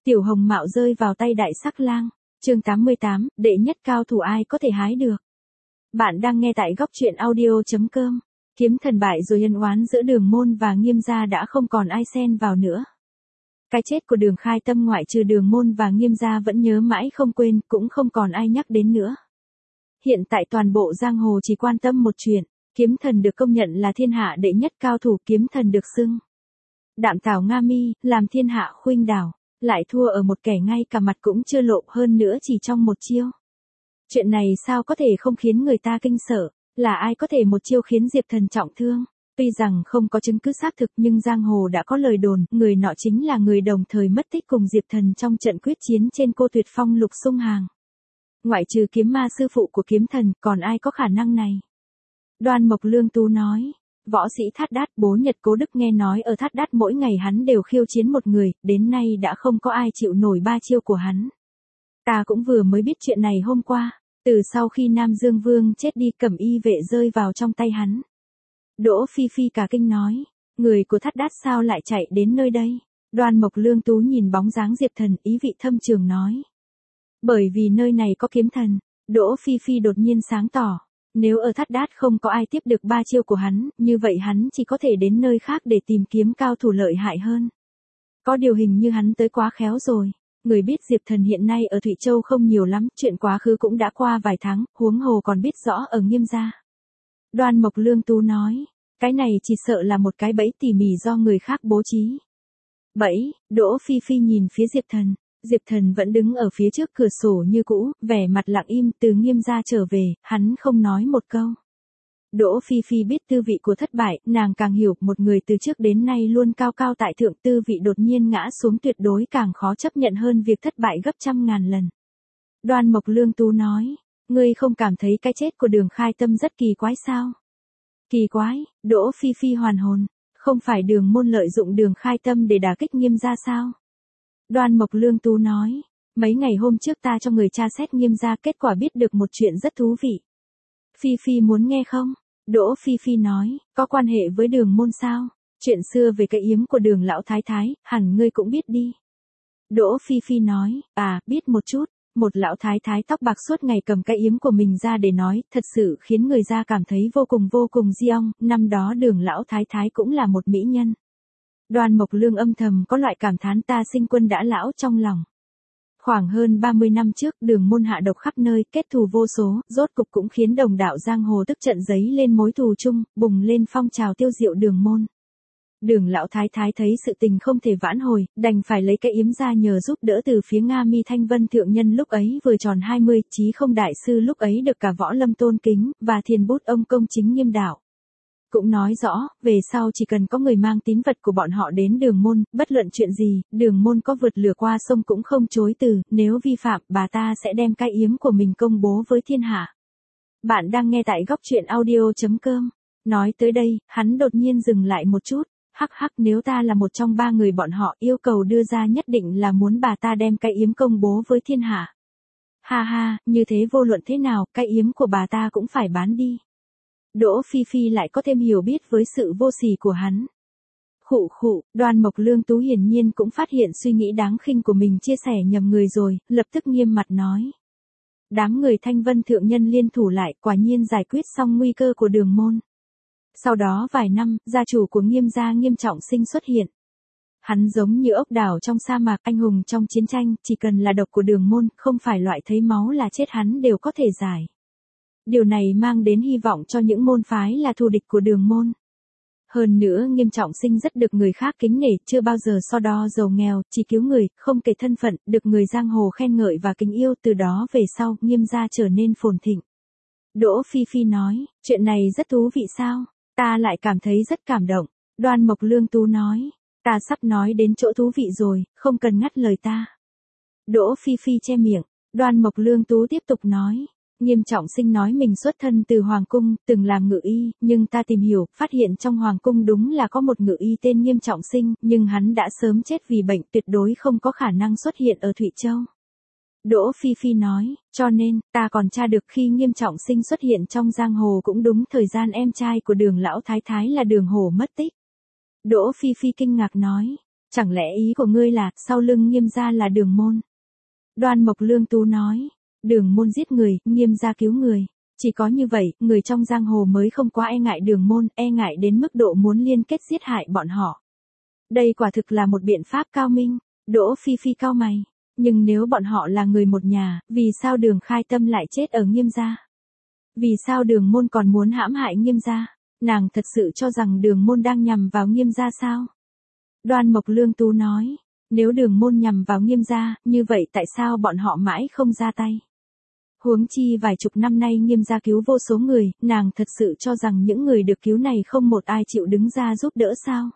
Tiểu Hồng Mạo rơi vào tay Đại Sắc Lang. Chương 88, đệ nhất cao thủ ai có thể hái được. Bạn đang nghe tại góc truyện audio.com. Kiếm thần bại rồi, ân oán giữa Đường Môn và Nghiêm gia đã không còn ai xen vào nữa. Cái chết của Đường Khai Tâm ngoại trừ Đường Môn và Nghiêm gia vẫn nhớ mãi không quên, cũng không còn ai nhắc đến nữa. Hiện tại toàn bộ giang hồ chỉ quan tâm một chuyện, kiếm thần được công nhận là thiên hạ đệ nhất cao thủ, kiếm thần được xưng Đạm Tảo Nga Mi, làm thiên hạ khuynh đảo, lại thua ở một kẻ ngay cả mặt cũng chưa lộ, hơn nữa chỉ trong một chiêu. Chuyện này sao có thể không khiến người ta kinh sợ, là ai có thể một chiêu khiến Diệp Thần trọng thương? Tuy rằng không có chứng cứ xác thực nhưng giang hồ đã có lời đồn, người nọ chính là người đồng thời mất tích cùng Diệp Thần trong trận quyết chiến trên Cô Tuyệt Phong Lục Xung Hàng. Ngoại trừ kiếm ma sư phụ của kiếm thần, còn ai có khả năng này? Đoan Mộc Lương Tú nói, võ sĩ Thát Đát bố Nhật Cố Đức nghe nói ở Thát Đát mỗi ngày hắn đều khiêu chiến một người, đến nay đã không có ai chịu nổi ba chiêu của hắn. Ta cũng vừa mới biết chuyện này hôm qua, từ sau khi Nam Dương Vương chết đi, Cẩm Y vệ rơi vào trong tay hắn. Đỗ Phi Phi cả kinh nói, người của Thát Đát sao lại chạy đến nơi đây? Đoan Mộc Lương Tú nhìn bóng dáng Diệp Thần, ý vị thâm trường nói, bởi vì nơi này có kiếm thần. Đỗ Phi Phi đột nhiên sáng tỏ, nếu ở Thát Đát không có ai tiếp được ba chiêu của hắn, như vậy hắn chỉ có thể đến nơi khác để tìm kiếm cao thủ lợi hại hơn. Có điều hình như hắn tới quá khéo rồi. Người biết Diệp Thần hiện nay ở Thụy Châu không nhiều lắm, chuyện quá khứ cũng đã qua vài tháng, huống hồ còn biết rõ ở Nghiêm gia. Đoan Mộc Lương Tú nói, cái này chỉ sợ là một cái bẫy tỉ mỉ do người khác bố trí. Bẫy? Đỗ Phi Phi nhìn phía Diệp Thần. Diệp Thần vẫn đứng ở phía trước cửa sổ như cũ, vẻ mặt lặng im. Từ Nghiêm gia trở về, hắn không nói một câu. Đỗ Phi Phi biết tư vị của thất bại, nàng càng hiểu một người từ trước đến nay luôn cao cao tại thượng, tư vị đột nhiên ngã xuống tuyệt đối càng khó chấp nhận hơn việc thất bại gấp trăm ngàn lần. Đoan Mộc Lương Tú nói, ngươi không cảm thấy cái chết của Đường Khai Tâm rất kỳ quái sao? Kỳ quái? Đỗ Phi Phi hoàn hồn, không phải Đường Môn lợi dụng Đường Khai Tâm để đả kích Nghiêm gia sao? Đoan Mộc Lương Tú nói, mấy ngày hôm trước ta cho người tra xét Nghiêm gia, kết quả biết được một chuyện rất thú vị. Phi Phi muốn nghe không? Đỗ Phi Phi nói, có quan hệ với Đường Môn sao? Chuyện xưa về cái yếm của Đường lão thái thái, hẳn ngươi cũng biết đi. Đỗ Phi Phi nói, biết một chút. Một lão thái thái tóc bạc suốt ngày cầm cái yếm của mình ra để nói, thật sự khiến người ta cảm thấy vô cùng diong. Năm đó Đường lão thái thái cũng là một mỹ nhân. Đoan Mộc Lương âm thầm có loại cảm thán ta sinh quân đã lão trong lòng. Khoảng hơn 30 năm trước, Đường Môn hạ độc khắp nơi, kết thù vô số, rốt cục cũng khiến đồng đạo giang hồ tức trận giấy lên mối thù chung, bùng lên phong trào tiêu diệu Đường Môn. Đường lão thái thái thấy sự tình không thể vãn hồi, đành phải lấy cái yếm ra nhờ giúp đỡ từ phía Nga Mi Thanh Vân thượng nhân lúc ấy vừa tròn 20, Chí Không đại sư lúc ấy được cả võ lâm tôn kính, và thiền bút ông công chính Nghiêm đạo. Cũng nói rõ, về sau chỉ cần có người mang tín vật của bọn họ đến Đường Môn, bất luận chuyện gì, Đường Môn có vượt lửa qua sông cũng không chối từ, nếu vi phạm, bà ta sẽ đem cái yếm của mình công bố với thiên hạ. Bạn đang nghe tại góc truyện audio.com. Nói tới đây, hắn đột nhiên dừng lại một chút. Hắc, nếu ta là một trong ba người bọn họ, yêu cầu đưa ra nhất định là muốn bà ta đem cái yếm công bố với thiên hạ. Ha, như thế vô luận thế nào, cái yếm của bà ta cũng phải bán đi. Đỗ Phi Phi lại có thêm hiểu biết với sự vô sỉ của hắn. Khụ, Đoan Mộc Lương Tú hiển nhiên cũng phát hiện suy nghĩ đáng khinh của mình chia sẻ nhầm người rồi, lập tức nghiêm mặt nói. Đám người Thanh Vân thượng nhân liên thủ lại, quả nhiên giải quyết xong nguy cơ của Đường Môn. Sau đó vài năm, gia chủ của Nghiêm gia Nghiêm Trọng Sinh xuất hiện. Hắn giống như ốc đảo trong sa mạc, anh hùng trong chiến tranh, chỉ cần là độc của Đường Môn, không phải loại thấy máu là chết hắn đều có thể giải. Điều này mang đến hy vọng cho những môn phái là thù địch của Đường Môn. Hơn nữa Nghiêm Trọng Sinh rất được người khác kính nể, chưa bao giờ so đo giàu nghèo, chỉ cứu người, không kể thân phận, được người giang hồ khen ngợi và kính yêu. Từ đó về sau, Nghiêm gia trở nên phồn thịnh. Đỗ Phi Phi nói, chuyện này rất thú vị sao? Ta lại cảm thấy rất cảm động. Đoan Mộc Lương Tú nói, ta sắp nói đến chỗ thú vị rồi, không cần ngắt lời ta. Đỗ Phi Phi che miệng. Đoan Mộc Lương Tú tiếp tục nói, Nghiêm Trọng Sinh nói mình xuất thân từ Hoàng Cung, từng làm ngự y, nhưng ta tìm hiểu, phát hiện trong Hoàng Cung đúng là có một ngự y tên Nghiêm Trọng Sinh, nhưng hắn đã sớm chết vì bệnh, tuyệt đối không có khả năng xuất hiện ở Thụy Châu. Đỗ Phi Phi nói, cho nên, ta còn tra được khi Nghiêm Trọng Sinh xuất hiện trong giang hồ cũng đúng thời gian em trai của Đường lão thái thái là Đường Hổ mất tích. Đỗ Phi Phi kinh ngạc nói, Chẳng lẽ ý của ngươi là, sau lưng Nghiêm gia là Đường Môn? Đoan Mộc Lương Tú nói, Đường Môn giết người, Nghiêm gia cứu người. Chỉ có như vậy, người trong giang hồ mới không quá e ngại Đường Môn, e ngại đến mức độ muốn liên kết giết hại bọn họ. Đây quả thực là một biện pháp cao minh. Đỗ Phi Phi cau mày. Nhưng nếu bọn họ là người một nhà, vì sao Đường Khai Tâm lại chết ở Nghiêm gia? Vì sao Đường Môn còn muốn hãm hại Nghiêm gia? Nàng thật sự cho rằng Đường Môn đang nhằm vào Nghiêm gia sao? Đoan Mộc Lương Tú nói, nếu Đường Môn nhằm vào Nghiêm gia, như vậy tại sao bọn họ mãi không ra tay? Huống chi vài chục năm nay Nghiêm gia cứu vô số người, nàng thật sự cho rằng những người được cứu này không một ai chịu đứng ra giúp đỡ sao?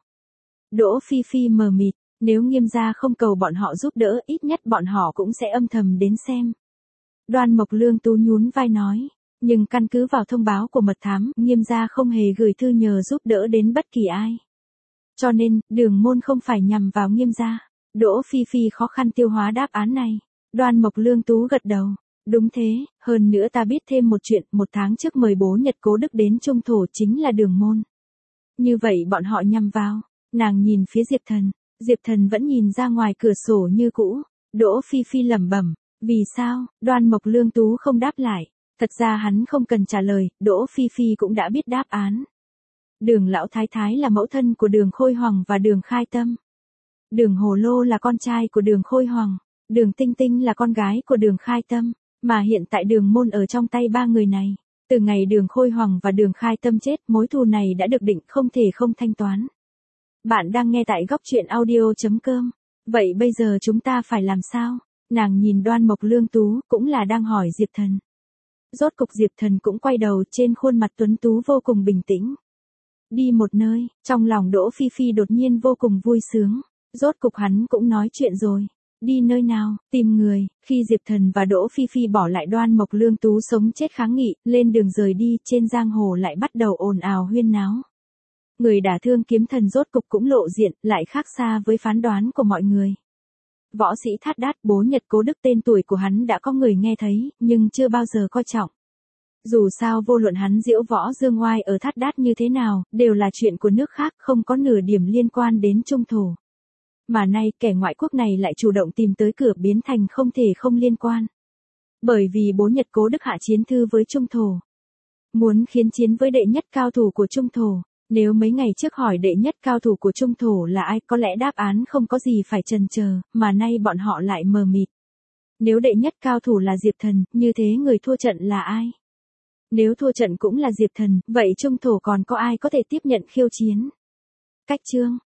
Đỗ Phi Phi mờ mịt, nếu Nghiêm gia không cầu bọn họ giúp đỡ, ít nhất bọn họ cũng sẽ âm thầm đến xem. Đoan Mộc Lương Tú nhún vai nói, nhưng căn cứ vào thông báo của mật thám, Nghiêm gia không hề gửi thư nhờ giúp đỡ đến bất kỳ ai. Cho nên, Đường Môn không phải nhằm vào Nghiêm gia. Đỗ Phi Phi khó khăn tiêu hóa đáp án này. Đoan Mộc Lương Tú gật đầu. Đúng thế, hơn nữa ta biết thêm một chuyện, 1 tháng trước mời bố Nhật Cố Đức đến Trung Thổ chính là Đường Môn. Như vậy bọn họ nhằm vào. Nàng nhìn phía Diệp Thần. Diệp Thần vẫn nhìn ra ngoài cửa sổ như cũ. Đỗ Phi Phi lẩm bẩm, vì sao? Đoan Mộc Lương Tú không đáp lại. Thật ra hắn không cần trả lời, Đỗ Phi Phi cũng đã biết đáp án. Đường Lão Thái Thái là mẫu thân của Đường Khôi Hoàng và Đường Khai Tâm. Đường Hồ Lô là con trai của Đường Khôi Hoàng. Đường Tinh Tinh là con gái của Đường Khai Tâm. Mà hiện tại Đường Môn ở trong tay 3 người này. Từ ngày Đường Khôi Hoàng và Đường Khai Tâm chết, mối thù này đã được định không thể không thanh toán. Bạn đang nghe tại góc truyện audio.com. Vậy bây giờ chúng ta phải làm sao? Nàng nhìn Đoan Mộc Lương Tú, cũng là đang hỏi Diệp Thần. Rốt cục Diệp Thần cũng quay đầu, trên khuôn mặt tuấn tú vô cùng bình tĩnh. Đi một nơi, trong lòng Đỗ Phi Phi đột nhiên vô cùng vui sướng. Rốt cục hắn cũng nói chuyện rồi. Đi nơi nào, tìm người. Khi Diệp Thần và Đỗ Phi Phi bỏ lại Đoan Mộc Lương Tú sống chết kháng nghị, lên đường rời đi, trên giang hồ lại bắt đầu ồn ào huyên náo. Người đả thương Kiếm Thần rốt cục cũng lộ diện, lại khác xa với phán đoán của mọi người. Võ sĩ Thát Đát, bố Nhật Cố Đức, tên tuổi của hắn đã có người nghe thấy, nhưng chưa bao giờ coi trọng. Dù sao vô luận hắn diễu võ dương oai ở Thát Đát như thế nào, đều là chuyện của nước khác, không có nửa điểm liên quan đến Trung Thổ. Mà nay kẻ ngoại quốc này lại chủ động tìm tới cửa, biến thành không thể không liên quan. Bởi vì bố Nhật Cố Đức hạ chiến thư với Trung Thổ. Muốn khiến chiến với đệ nhất cao thủ của Trung Thổ. Nếu mấy ngày trước hỏi đệ nhất cao thủ của Trung Thổ là ai, có lẽ đáp án không có gì phải chần chờ, mà nay bọn họ lại mờ mịt. Nếu đệ nhất cao thủ là Diệp Thần, như thế người thua trận là ai? Nếu thua trận cũng là Diệp Thần, vậy Trung Thổ còn có ai có thể tiếp nhận khiêu chiến? Cách chương